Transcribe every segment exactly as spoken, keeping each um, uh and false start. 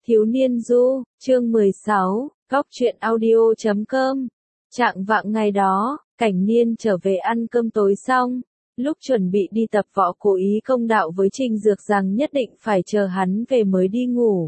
Thiếu niên du, chương mười sáu, góc truyện audio chấm com. Trạng vạng ngày đó, Cảnh Niên trở về ăn cơm tối xong, lúc chuẩn bị đi tập võ cố ý công đạo với Trình Dược rằng nhất định phải chờ hắn về mới đi ngủ.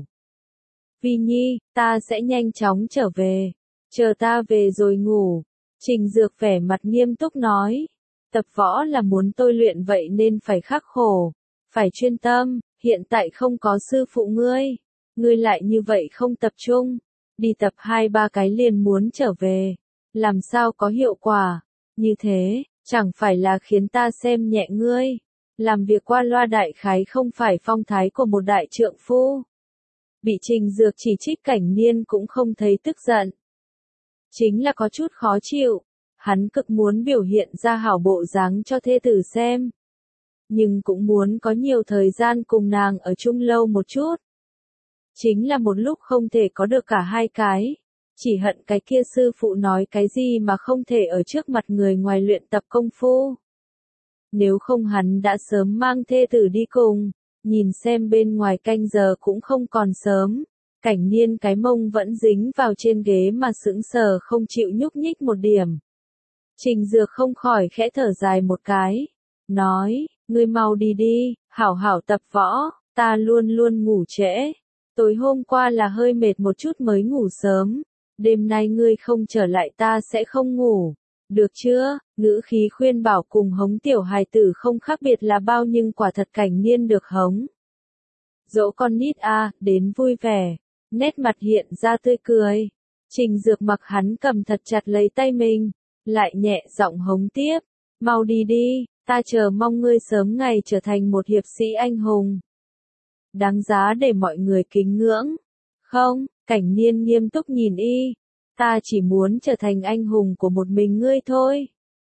Vi Nhi, ta sẽ nhanh chóng trở về, chờ ta về rồi ngủ. Trình Dược vẻ mặt nghiêm túc nói, tập võ là muốn tôi luyện vậy nên phải khắc khổ, phải chuyên tâm, hiện tại không có sư phụ ngươi. Ngươi lại như vậy không tập trung, đi tập hai ba cái liền muốn trở về, làm sao có hiệu quả, như thế, chẳng phải là khiến ta xem nhẹ ngươi, làm việc qua loa đại khái không phải phong thái của một đại trượng phu. Bị Trình Dược chỉ trích Cảnh Niên cũng không thấy tức giận, chính là có chút khó chịu, hắn cực muốn biểu hiện ra hảo bộ dáng cho thê tử xem, nhưng cũng muốn có nhiều thời gian cùng nàng ở chung lâu một chút. Chính là một lúc không thể có được cả hai cái, chỉ hận cái kia sư phụ nói cái gì mà không thể ở trước mặt người ngoài luyện tập công phu. Nếu không hắn đã sớm mang thê tử đi cùng, nhìn xem bên ngoài canh giờ cũng không còn sớm, Cảnh Niên cái mông vẫn dính vào trên ghế mà sững sờ không chịu nhúc nhích một điểm. Trình Dược không khỏi khẽ thở dài một cái, nói, ngươi mau đi đi, hảo hảo tập võ, ta luôn luôn ngủ trễ. Tối hôm qua là hơi mệt một chút mới ngủ sớm, đêm nay ngươi không trở lại ta sẽ không ngủ, được chưa? Ngữ khí khuyên bảo cùng hống tiểu hài tử không khác biệt là bao nhưng quả thật Cảnh Niên được hống. Dỗ con nít a, à, đến vui vẻ, nét mặt hiện ra tươi cười. Trình Dược mặc hắn cầm thật chặt lấy tay mình, lại nhẹ giọng hống tiếp, mau đi đi, ta chờ mong ngươi sớm ngày trở thành một hiệp sĩ anh hùng. Đáng giá để mọi người kính ngưỡng. Không, Cảnh Niên nghiêm túc nhìn y, ta chỉ muốn trở thành anh hùng của một mình ngươi thôi.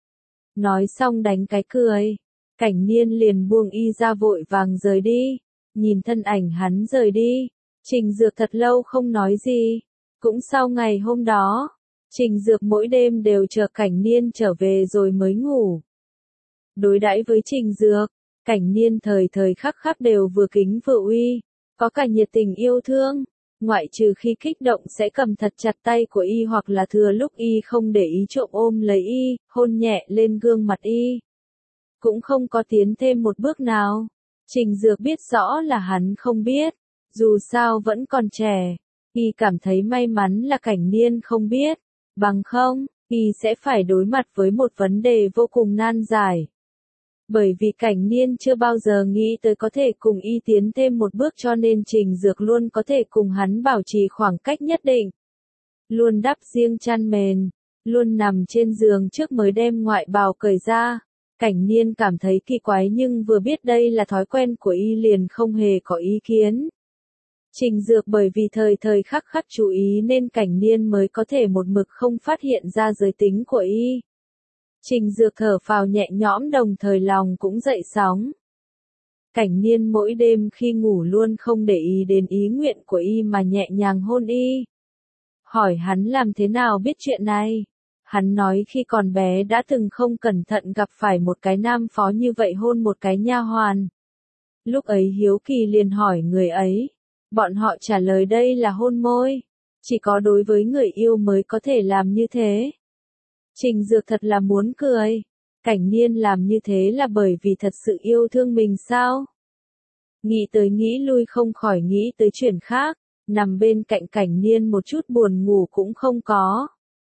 Nói xong đánh cái cười, Cảnh Niên liền buông y ra vội vàng rời đi, nhìn thân ảnh hắn rời đi, Trình Dược thật lâu không nói gì. Cũng sau ngày hôm đó, Trình Dược mỗi đêm đều chờ Cảnh Niên trở về rồi mới ngủ. Đối đãi với Trình Dược, Cảnh Niên thời thời khắc khắc đều vừa kính vừa uy, có cả nhiệt tình yêu thương, ngoại trừ khi kích động sẽ cầm thật chặt tay của y hoặc là thừa lúc y không để ý trộm ôm lấy y, hôn nhẹ lên gương mặt y. Cũng không có tiến thêm một bước nào. Trình Dược biết rõ là hắn không biết, dù sao vẫn còn trẻ, y cảm thấy may mắn là Cảnh Niên không biết, bằng không, y sẽ phải đối mặt với một vấn đề vô cùng nan giải. Bởi vì Cảnh Niên chưa bao giờ nghĩ tới có thể cùng y tiến thêm một bước cho nên Trình Dược luôn có thể cùng hắn bảo trì khoảng cách nhất định. Luôn đắp riêng chăn mền, luôn nằm trên giường trước mới đem ngoại bào cởi ra. Cảnh Niên cảm thấy kỳ quái nhưng vừa biết đây là thói quen của y liền không hề có ý kiến. Trình Dược bởi vì thời thời khắc khắc chú ý nên Cảnh Niên mới có thể một mực không phát hiện ra giới tính của y. Trình Dược thở phào nhẹ nhõm đồng thời lòng cũng dậy sóng. Cảnh Niên mỗi đêm khi ngủ luôn không để ý đến ý nguyện của y mà nhẹ nhàng hôn y. Hỏi hắn làm thế nào biết chuyện này? Hắn nói khi còn bé đã từng không cẩn thận gặp phải một cái nam phó như vậy hôn một cái nha hoàn. Lúc ấy hiếu kỳ liền hỏi người ấy. Bọn họ trả lời đây là hôn môi. Chỉ có đối với người yêu mới có thể làm như thế. Trình Dược thật là muốn cười. Cảnh Niên làm như thế là bởi vì thật sự yêu thương mình sao? Nghĩ tới nghĩ lui không khỏi nghĩ tới chuyện khác, nằm bên cạnh Cảnh Niên một chút buồn ngủ cũng không có.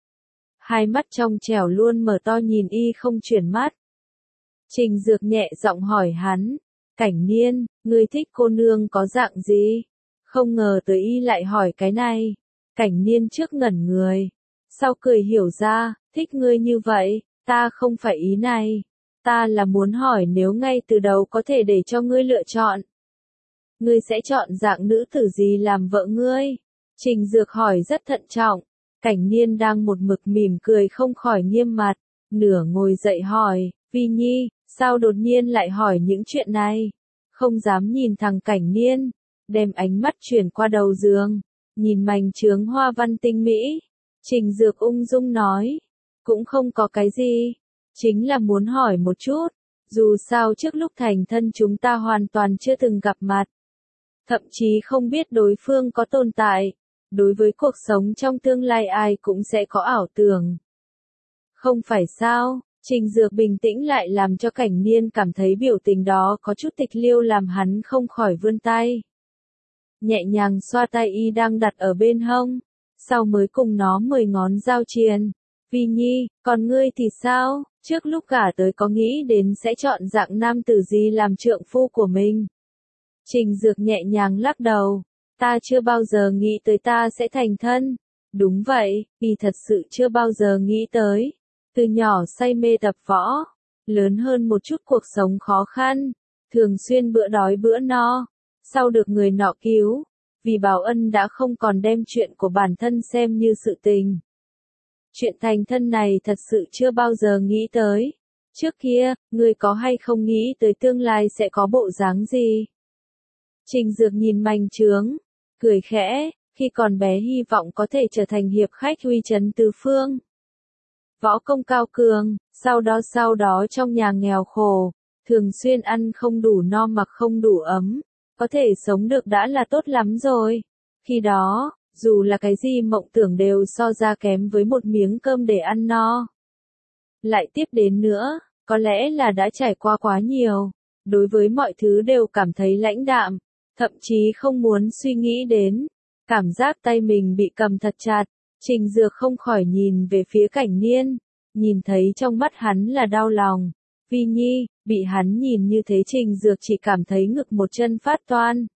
Hai mắt trong trẻo luôn mở to nhìn y không chuyển mắt. Trình Dược nhẹ giọng hỏi hắn, Cảnh Niên, ngươi thích cô nương có dạng gì? Không ngờ tới y lại hỏi cái này. Cảnh Niên trước ngẩn người, sau cười hiểu ra, thích ngươi như vậy, ta không phải ý này. Ta là muốn hỏi nếu ngay từ đầu có thể để cho ngươi lựa chọn. Ngươi sẽ chọn dạng nữ tử gì làm vợ ngươi? Trình Dược hỏi rất thận trọng. Cảnh Niên đang một mực mỉm cười không khỏi nghiêm mặt, nửa ngồi dậy hỏi, Vi Nhi, sao đột nhiên lại hỏi những chuyện này? Không dám nhìn thằng Cảnh Niên, đem ánh mắt chuyển qua đầu giường, nhìn mảnh chướng hoa văn tinh mỹ. Trình Dược ung dung nói, cũng không có cái gì, chính là muốn hỏi một chút, dù sao trước lúc thành thân chúng ta hoàn toàn chưa từng gặp mặt. thậm chí không biết đối phương có tồn tại. Đối với cuộc sống trong tương lai ai cũng sẽ có ảo tưởng. Không phải sao? Trình Dược bình tĩnh lại làm cho Cảnh Niên cảm thấy biểu tình đó có chút tịch liêu làm hắn không khỏi vươn tay. Nhẹ nhàng xoa tay y đang đặt ở bên hông, sau mới cùng nó mười ngón giao triền. Vi Nhi, còn ngươi thì sao? Trước lúc gả tới có nghĩ đến sẽ chọn dạng nam tử gì làm trượng phu của mình? Trình Dược nhẹ nhàng lắc đầu. Ta chưa bao giờ nghĩ tới ta sẽ thành thân. Đúng vậy, y thật sự chưa bao giờ nghĩ tới. Từ nhỏ say mê tập võ, lớn hơn một chút cuộc sống khó khăn, thường xuyên bữa đói bữa no, sau được người nọ cứu, vì báo ân đã không còn đem chuyện của bản thân xem như sự tình. Chuyện thành thân này thật sự chưa bao giờ nghĩ tới. Trước kia, ngươi có hay không nghĩ tới tương lai sẽ có bộ dáng gì? Trình Dược nhìn Manh Trướng, cười khẽ, khi còn bé hy vọng có thể trở thành hiệp khách uy chấn tứ phương. Võ công cao cường, sau đó sau đó trong nhà nghèo khổ, thường xuyên ăn không đủ no mặc không đủ ấm, có thể sống được đã là tốt lắm rồi. Khi đó, dù là cái gì mộng tưởng đều so ra kém với một miếng cơm để ăn no. Lại tiếp đến nữa, có lẽ là đã trải qua quá nhiều, đối với mọi thứ đều cảm thấy lãnh đạm, thậm chí không muốn suy nghĩ đến. Cảm giác tay mình bị cầm thật chặt, Trình Dược không khỏi nhìn về phía Cảnh Niên, nhìn thấy trong mắt hắn là đau lòng. Vi Nhi, bị hắn nhìn như thế Trình Dược chỉ cảm thấy ngực một chân phát toan.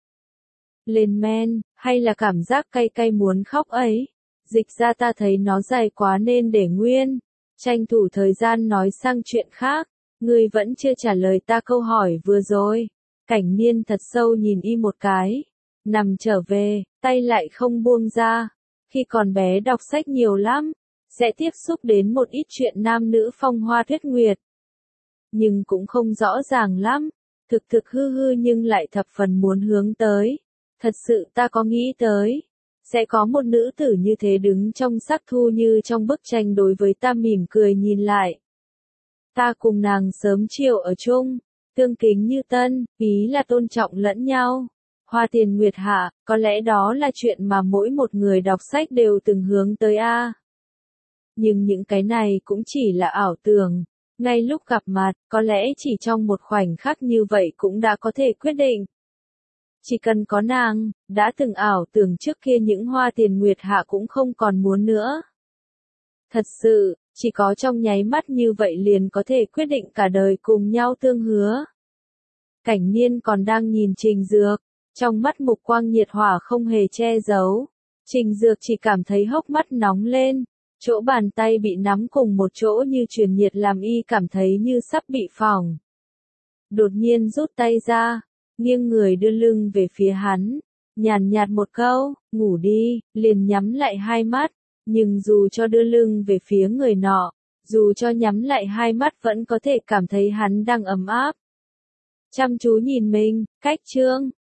Lên men, hay là cảm giác cay cay muốn khóc ấy. Dịch ra ta thấy nó dài quá nên để nguyên. Tranh thủ thời gian nói sang chuyện khác. Ngươi vẫn chưa trả lời ta câu hỏi vừa rồi. Cảnh Niên thật sâu nhìn y một cái. Nằm trở về, tay lại không buông ra. Khi còn bé đọc sách nhiều lắm, sẽ tiếp xúc đến một ít chuyện nam nữ phong hoa tuyết nguyệt. Nhưng cũng không rõ ràng lắm, thực thực hư hư nhưng lại thập phần muốn hướng tới. Thật sự ta có nghĩ tới, sẽ có một nữ tử như thế đứng trong sắc thu như trong bức tranh đối với ta mỉm cười nhìn lại. Ta cùng nàng sớm chiều ở chung, tương kính như tân, ý là tôn trọng lẫn nhau. Hoa tiền nguyệt hạ, có lẽ đó là chuyện mà mỗi một người đọc sách đều từng hướng tới a. Nhưng những cái này cũng chỉ là ảo tưởng. Ngay lúc gặp mặt, có lẽ chỉ trong một khoảnh khắc như vậy cũng đã có thể quyết định. Chỉ cần có nàng, đã từng ảo tưởng trước kia những hoa tiền nguyệt hạ cũng không còn muốn nữa. Thật sự, chỉ có trong nháy mắt như vậy liền có thể quyết định cả đời cùng nhau tương hứa. Cảnh Niên còn đang nhìn Trình Dược, trong mắt mục quang nhiệt hỏa không hề che giấu. Trình Dược chỉ cảm thấy hốc mắt nóng lên, chỗ bàn tay bị nắm cùng một chỗ như truyền nhiệt làm y cảm thấy như sắp bị phỏng. Đột nhiên rút tay ra, nghiêng người đưa lưng về phía hắn, nhàn nhạt một câu, ngủ đi, liền nhắm lại hai mắt, nhưng dù cho đưa lưng về phía người nọ, dù cho nhắm lại hai mắt vẫn có thể cảm thấy hắn đang ấm áp. Chăm chú nhìn mình, cách chương.